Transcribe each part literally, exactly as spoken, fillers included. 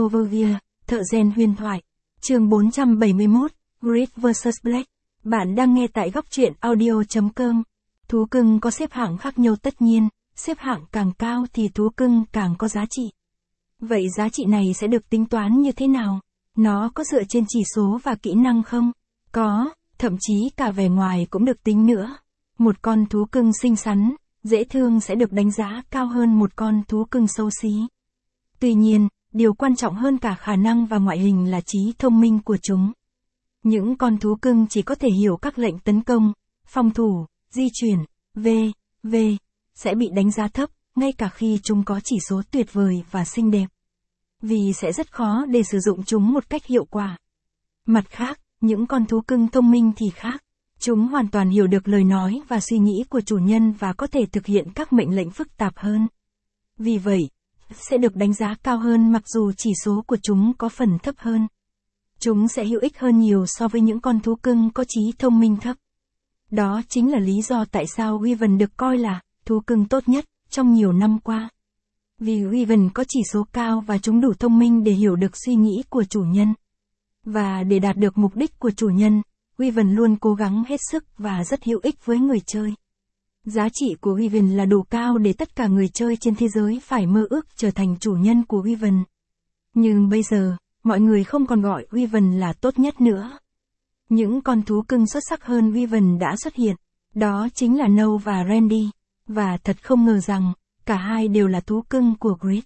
Overview, thợ rèn huyền thoại. Chương bốn trăm bảy mươi mốt, Grid versus Black. Bạn đang nghe tại góc truyện audio chấm com. Thú cưng có xếp hạng khác nhau tất nhiên, xếp hạng càng cao thì thú cưng càng có giá trị. Vậy giá trị này sẽ được tính toán như thế nào? Nó có dựa trên chỉ số và kỹ năng không? Có, thậm chí cả vẻ ngoài cũng được tính nữa. Một con thú cưng xinh xắn, dễ thương sẽ được đánh giá cao hơn một con thú cưng xấu xí. Tuy nhiên, điều quan trọng hơn cả khả năng và ngoại hình là trí thông minh của chúng. Những con thú cưng chỉ có thể hiểu các lệnh tấn công, phòng thủ, di chuyển, v, v, sẽ bị đánh giá thấp, ngay cả khi chúng có chỉ số tuyệt vời và xinh đẹp. Vì sẽ rất khó để sử dụng chúng một cách hiệu quả. Mặt khác, những con thú cưng thông minh thì khác. Chúng hoàn toàn hiểu được lời nói và suy nghĩ của chủ nhân và có thể thực hiện các mệnh lệnh phức tạp hơn. Vì vậy, sẽ được đánh giá cao hơn mặc dù chỉ số của chúng có phần thấp hơn. Chúng sẽ hữu ích hơn nhiều so với những con thú cưng có trí thông minh thấp. Đó chính là lý do tại sao Wyvern được coi là thú cưng tốt nhất trong nhiều năm qua. Vì Wyvern có chỉ số cao và chúng đủ thông minh để hiểu được suy nghĩ của chủ nhân. Và để đạt được mục đích của chủ nhân, Wyvern luôn cố gắng hết sức và rất hữu ích với người chơi. Giá trị của Wyvern là đủ cao để tất cả người chơi trên thế giới phải mơ ước trở thành chủ nhân của Wyvern. Nhưng bây giờ, mọi người không còn gọi Wyvern là tốt nhất nữa. Những con thú cưng xuất sắc hơn Wyvern đã xuất hiện. Đó chính là Nâu và Randy. Và thật không ngờ rằng, cả hai đều là thú cưng của Grid.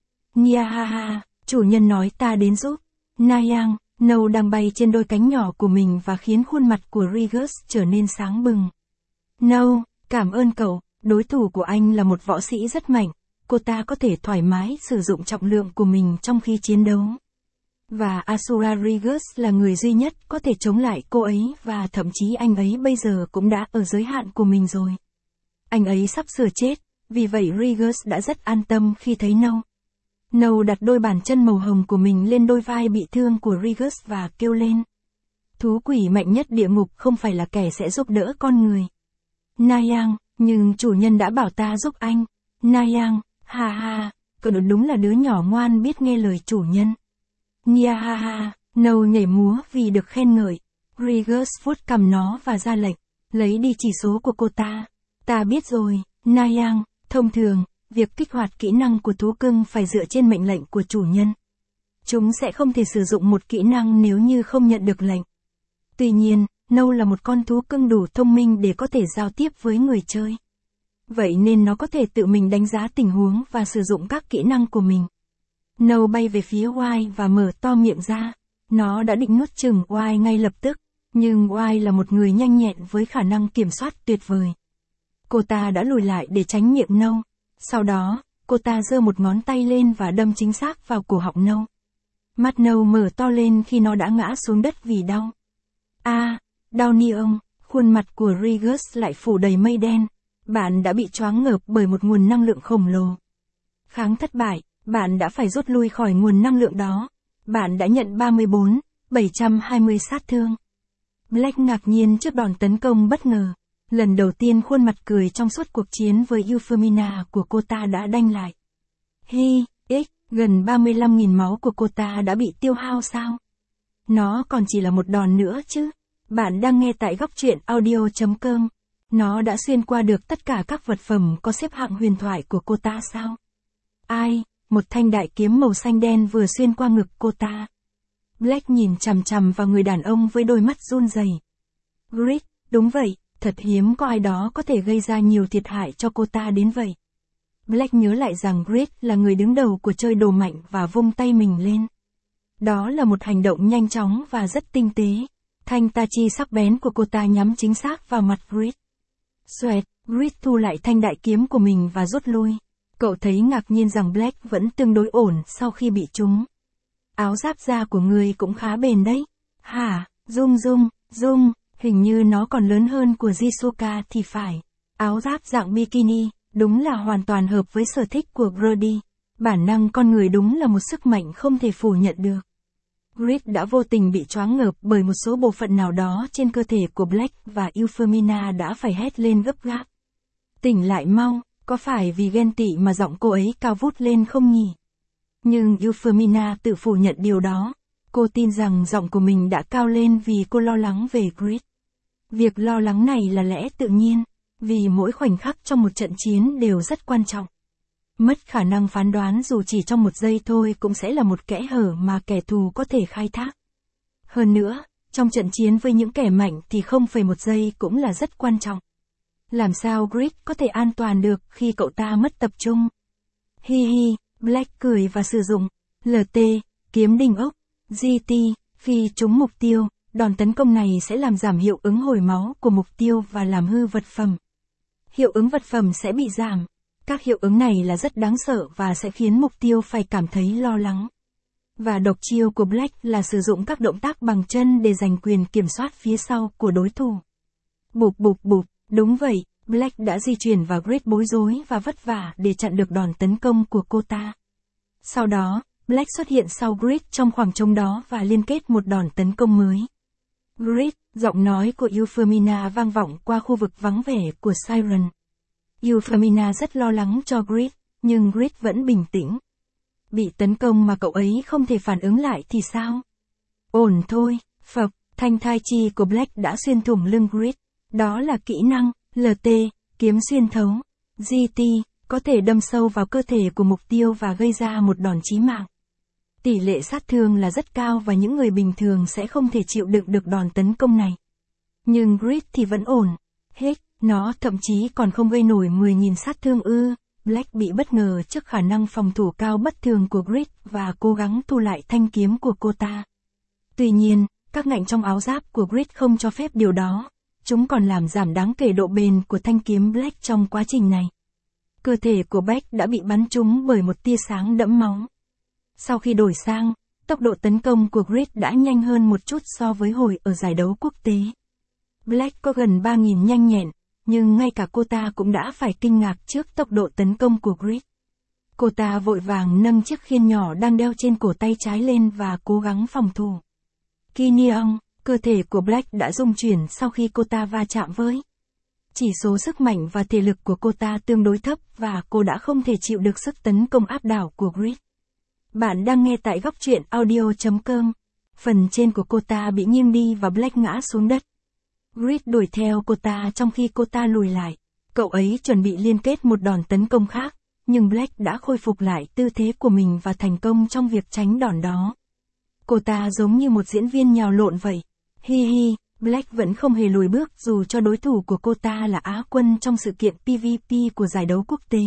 Nyahaha, chủ nhân nói ta đến giúp. Nayang, Nâu đang bay trên đôi cánh nhỏ của mình và khiến khuôn mặt của Regus trở nên sáng bừng. Nâu, cảm ơn cậu, đối thủ của anh là một võ sĩ rất mạnh, cô ta có thể thoải mái sử dụng trọng lượng của mình trong khi chiến đấu. Và Asura Regus là người duy nhất có thể chống lại cô ấy và thậm chí anh ấy bây giờ cũng đã ở giới hạn của mình rồi. Anh ấy sắp sửa chết, vì vậy Regus đã rất an tâm khi thấy Nâu. Nâu đặt đôi bàn chân màu hồng của mình lên đôi vai bị thương của Regus và kêu lên. Thú quỷ mạnh nhất địa ngục không phải là kẻ sẽ giúp đỡ con người. Nayang, nhưng chủ nhân đã bảo ta giúp anh. Nayang, ha ha, cậu đúng là đứa nhỏ ngoan biết nghe lời chủ nhân. Nyahaha, Nâu nhảy múa vì được khen ngợi. Regus vuốt cầm nó và ra lệnh, lấy đi chỉ số của cô ta. Ta biết rồi, Nayang, thông thường, việc kích hoạt kỹ năng của thú cưng phải dựa trên mệnh lệnh của chủ nhân. Chúng sẽ không thể sử dụng một kỹ năng nếu như không nhận được lệnh. Tuy nhiên, Nâu là một con thú cưng đủ thông minh để có thể giao tiếp với người chơi. Vậy nên nó có thể tự mình đánh giá tình huống và sử dụng các kỹ năng của mình. Nâu bay về phía Y và mở to miệng ra. Nó đã định nuốt chửng Y ngay lập tức, nhưng Y là một người nhanh nhẹn với khả năng kiểm soát tuyệt vời. Cô ta đã lùi lại để tránh miệng Nâu. Sau đó, cô ta giơ một ngón tay lên và đâm chính xác vào cổ họng Nâu. Mắt Nâu mở to lên khi nó đã ngã xuống đất vì đau. A, à, đau ni ông, khuôn mặt của Regus lại phủ đầy mây đen. Bạn đã bị choáng ngợp bởi một nguồn năng lượng khổng lồ. Kháng thất bại, bạn đã phải rút lui khỏi nguồn năng lượng đó. Bạn đã nhận ba mươi bốn, bảy trăm hai mươi sát thương. Black ngạc nhiên trước đòn tấn công bất ngờ. Lần đầu tiên khuôn mặt cười trong suốt cuộc chiến với Euphemina của cô ta đã đanh lại. Hi, x, gần ba mươi lăm nghìn máu của cô ta đã bị tiêu hao sao? Nó còn chỉ là một đòn nữa chứ. Bạn đang nghe tại góc truyện audio chấm com. Nó đã xuyên qua được tất cả các vật phẩm có xếp hạng huyền thoại của cô ta sao? Ai, một thanh đại kiếm màu xanh đen vừa xuyên qua ngực cô ta. Black nhìn chằm chằm vào người đàn ông với đôi mắt run rẩy. Grid, đúng vậy, thật hiếm có ai đó có thể gây ra nhiều thiệt hại cho cô ta đến vậy. Black nhớ lại rằng Grid là người đứng đầu của chơi đồ mạnh và vung tay mình lên. Đó là một hành động nhanh chóng và rất tinh tế. Thanh tachi sắc bén của cô ta nhắm chính xác vào mặt Grid. Xoẹt, Grid thu lại thanh đại kiếm của mình và rút lui. Cậu thấy ngạc nhiên rằng Black vẫn tương đối ổn sau khi bị trúng. Áo giáp da của người cũng khá bền đấy. Hả, Dung Dung, Dung, hình như nó còn lớn hơn của Jisuka thì phải. Áo giáp dạng bikini, đúng là hoàn toàn hợp với sở thích của Brody. Bản năng con người đúng là một sức mạnh không thể phủ nhận được. Grid đã vô tình bị choáng ngợp bởi một số bộ phận nào đó trên cơ thể của Black và Euphemina đã phải hét lên gấp gáp. Tỉnh lại mau, có phải vì ghen tị mà giọng cô ấy cao vút lên không nhỉ? Nhưng Euphemina tự phủ nhận điều đó. Cô tin rằng giọng của mình đã cao lên vì cô lo lắng về Grit. Việc lo lắng này là lẽ tự nhiên, vì mỗi khoảnh khắc trong một trận chiến đều rất quan trọng. Mất khả năng phán đoán dù chỉ trong một giây thôi cũng sẽ là một kẽ hở mà kẻ thù có thể khai thác. Hơn nữa, trong trận chiến với những kẻ mạnh thì không phẩy một giây cũng là rất quan trọng. Làm sao Grit có thể an toàn được khi cậu ta mất tập trung? Hi hi, Black cười và sử dụng lờ tê, kiếm đinh ốc, giê tê, khi trúng mục tiêu, đòn tấn công này sẽ làm giảm hiệu ứng hồi máu của mục tiêu và làm hư vật phẩm. Hiệu ứng vật phẩm sẽ bị giảm. Các hiệu ứng này là rất đáng sợ và sẽ khiến mục tiêu phải cảm thấy lo lắng. Và độc chiêu của Black là sử dụng các động tác bằng chân để giành quyền kiểm soát phía sau của đối thủ. Bụp bụp bụp, đúng vậy, Black đã di chuyển vào Grit bối rối và vất vả để chặn được đòn tấn công của cô ta. Sau đó, Black xuất hiện sau Grit trong khoảng trống đó và liên kết một đòn tấn công mới. Grit, giọng nói của Euphemina vang vọng qua khu vực vắng vẻ của Siren. Euphemina rất lo lắng cho Grit, nhưng Grit vẫn bình tĩnh. Bị tấn công mà cậu ấy không thể phản ứng lại thì sao? Ổn thôi, phộc, thanh thai chi của Black đã xuyên thủng lưng Grit. Đó là kỹ năng, lờ tê, kiếm xuyên thấu. giê tê, có thể đâm sâu vào cơ thể của mục tiêu và gây ra một đòn chí mạng. Tỷ lệ sát thương là rất cao và những người bình thường sẽ không thể chịu đựng được đòn tấn công này. Nhưng Grit thì vẫn ổn. Hết, nó thậm chí còn không gây nổi mười nghìn sát thương ư. Black bị bất ngờ trước khả năng phòng thủ cao bất thường của Grit và cố gắng thu lại thanh kiếm của cô ta. Tuy nhiên, các ngạnh trong áo giáp của Grit không cho phép điều đó. Chúng còn làm giảm đáng kể độ bền của thanh kiếm Black trong quá trình này. Cơ thể của Black đã bị bắn trúng bởi một tia sáng đẫm máu. Sau khi đổi sang, tốc độ tấn công của Grit đã nhanh hơn một chút so với hồi ở giải đấu quốc tế. Black có gần ba nghìn nhanh nhẹn, nhưng ngay cả cô ta cũng đã phải kinh ngạc trước tốc độ tấn công của Grit. Cô ta vội vàng nâng chiếc khiên nhỏ đang đeo trên cổ tay trái lên và cố gắng phòng thủ. Kinyeong, cơ thể của Black đã rung chuyển sau khi cô ta va chạm với. Chỉ số sức mạnh và thể lực của cô ta tương đối thấp và cô đã không thể chịu được sức tấn công áp đảo của Grit. Bạn đang nghe tại góc truyện audio chấm com. Phần trên của cô ta bị nghiêng đi và Black ngã xuống đất. Grit đuổi theo cô ta trong khi cô ta lùi lại. Cậu ấy chuẩn bị liên kết một đòn tấn công khác, nhưng Black đã khôi phục lại tư thế của mình và thành công trong việc tránh đòn đó. Cô ta giống như một diễn viên nhào lộn vậy. Hi hi, Black vẫn không hề lùi bước dù cho đối thủ của cô ta là Á quân trong sự kiện pê vê pê của giải đấu quốc tế.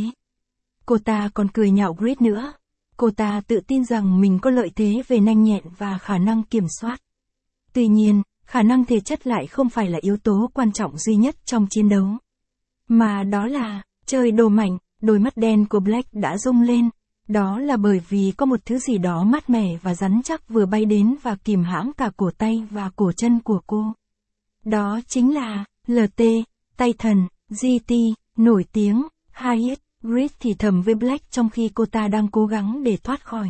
Cô ta còn cười nhạo Grit nữa. Cô ta tự tin rằng mình có lợi thế về nhanh nhẹn và khả năng kiểm soát. Tuy nhiên, khả năng thể chất lại không phải là yếu tố quan trọng duy nhất trong chiến đấu. Mà đó là, chơi đồ mạnh, đôi mắt đen của Black đã rung lên. Đó là bởi vì có một thứ gì đó mát mẻ và rắn chắc vừa bay đến và kìm hãm cả cổ tay và cổ chân của cô. Đó chính là, lờ tê, tay thần, giê tê, nổi tiếng, Hyatt. Grit thì thầm với Black trong khi cô ta đang cố gắng để thoát khỏi.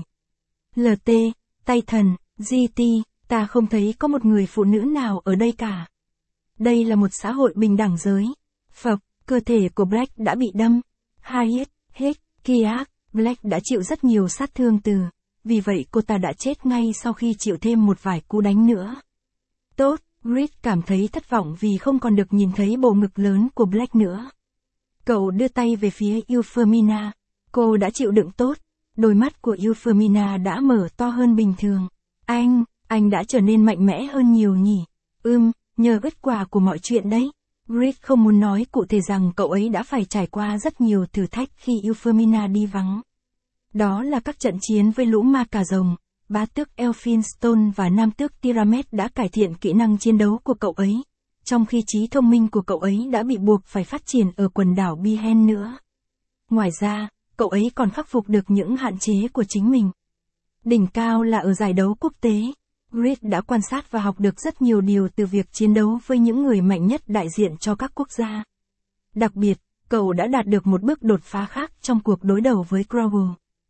lờ tê, tay thần, giê tê, ta không thấy có một người phụ nữ nào ở đây cả. Đây là một xã hội bình đẳng giới. Phộc, cơ thể của Black đã bị đâm. Hyatt, hết, Kiak, Black đã chịu rất nhiều sát thương từ. Vì vậy cô ta đã chết ngay sau khi chịu thêm một vài cú đánh nữa. Tốt, Grit cảm thấy thất vọng vì không còn được nhìn thấy bộ ngực lớn của Black nữa. Cậu đưa tay về phía Euphemina. Cô đã chịu đựng tốt. Đôi mắt của Euphemina đã mở to hơn bình thường. Anh, anh đã trở nên mạnh mẽ hơn nhiều nhỉ? Ừm, nhờ kết quả của mọi chuyện đấy. Grit không muốn nói cụ thể rằng cậu ấy đã phải trải qua rất nhiều thử thách khi Euphemina đi vắng. Đó là các trận chiến với lũ ma cà rồng. Bá tước Elphinstone và nam tước Tiramet đã cải thiện kỹ năng chiến đấu của cậu ấy. Trong khi trí thông minh của cậu ấy đã bị buộc phải phát triển ở quần đảo Bihen nữa. Ngoài ra, cậu ấy còn khắc phục được những hạn chế của chính mình. Đỉnh cao là ở giải đấu quốc tế. Grit đã quan sát và học được rất nhiều điều từ việc chiến đấu với những người mạnh nhất đại diện cho các quốc gia. Đặc biệt, cậu đã đạt được một bước đột phá khác trong cuộc đối đầu với Crowell.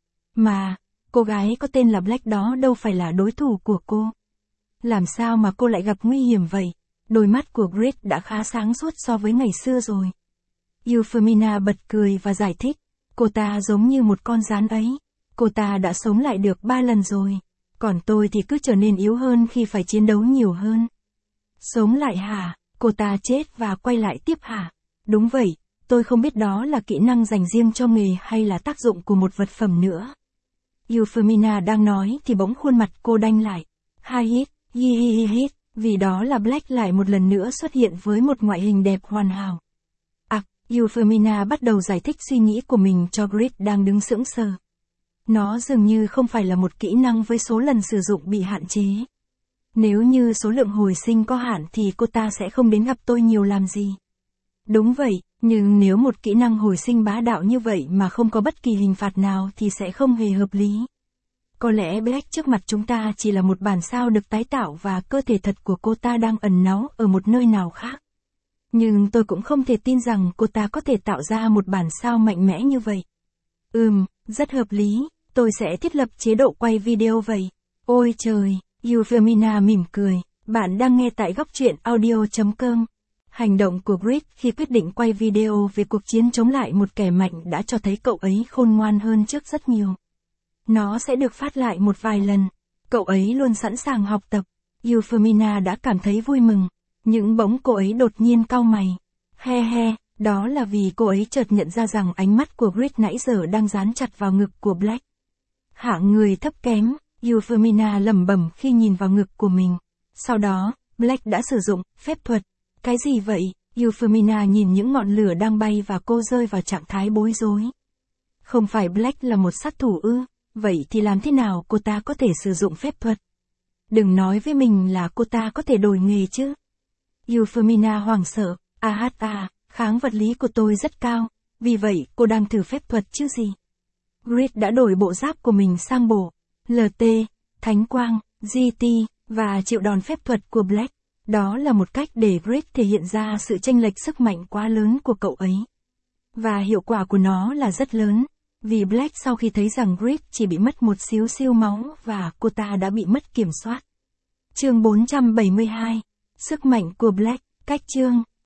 Mà, cô gái có tên là Black đó đâu phải là đối thủ của cô. Làm sao mà cô lại gặp nguy hiểm vậy? Đôi mắt của Grit đã khá sáng suốt so với ngày xưa rồi. Euphemina bật cười và giải thích. Cô ta giống như một con gián ấy. cô ta đã sống lại được ba lần rồi. Còn tôi thì cứ trở nên yếu hơn khi phải chiến đấu nhiều hơn. Sống lại hả? Cô ta chết và quay lại tiếp hả? Đúng vậy, tôi không biết đó là kỹ năng dành riêng cho nghề hay là tác dụng của một vật phẩm nữa. Euphemina đang nói thì bỗng khuôn mặt cô đanh lại. Hai hít, hi hi hi hít, vì đó là Black lại một lần nữa xuất hiện với một ngoại hình đẹp hoàn hảo. À, Euphemina bắt đầu giải thích suy nghĩ của mình cho Grit đang đứng sững sờ. Nó dường như không phải là một kỹ năng với số lần sử dụng bị hạn chế. Nếu như số lượng hồi sinh có hạn thì cô ta sẽ không đến gặp tôi nhiều làm gì. Đúng vậy, nhưng nếu một kỹ năng hồi sinh bá đạo như vậy mà không có bất kỳ hình phạt nào thì sẽ không hề hợp lý. Có lẽ Black trước mặt chúng ta chỉ là một bản sao được tái tạo và cơ thể thật của cô ta đang ẩn náu ở một nơi nào khác. Nhưng tôi cũng không thể tin rằng cô ta có thể tạo ra một bản sao mạnh mẽ như vậy. Ừm, rất hợp lý, tôi sẽ thiết lập chế độ quay video vậy. Ôi trời, Euphemina mỉm cười, bạn đang nghe tại góc truyện audio chấm com. Hành động của Grit khi quyết định quay video về cuộc chiến chống lại một kẻ mạnh đã cho thấy cậu ấy khôn ngoan hơn trước rất nhiều. Nó sẽ được phát lại một vài lần. Cậu ấy luôn sẵn sàng học tập. Euphemina đã cảm thấy vui mừng. Nhưng bỗng cô ấy đột nhiên cau mày. He he, đó là vì cô ấy chợt nhận ra rằng ánh mắt của Grit nãy giờ đang dán chặt vào ngực của Black. Hạng người thấp kém, Euphemina lẩm bẩm khi nhìn vào ngực của mình. Sau đó, Black đã sử dụng phép thuật. Cái gì vậy? Euphemina nhìn những ngọn lửa đang bay và cô rơi vào trạng thái bối rối. Không phải Black là một sát thủ ư? Vậy thì làm thế nào cô ta có thể sử dụng phép thuật? Đừng nói với mình là cô ta có thể đổi nghề chứ. Euphemina hoảng sợ. A hát a, kháng vật lý của tôi rất cao, vì vậy cô đang thử phép thuật chứ gì? Grit đã đổi bộ giáp của mình sang bộ lờ tê, Thánh Quang, giê tê, và chịu đòn phép thuật của Black. Đó là một cách để Grit thể hiện ra sự chênh lệch sức mạnh quá lớn của cậu ấy. Và hiệu quả của nó là rất lớn, vì Black sau khi thấy rằng Grit chỉ bị mất một xíu siêu máu và cô ta đã bị mất kiểm soát. Chương bốn trăm bảy mươi hai. Sức mạnh của Black, cách chương.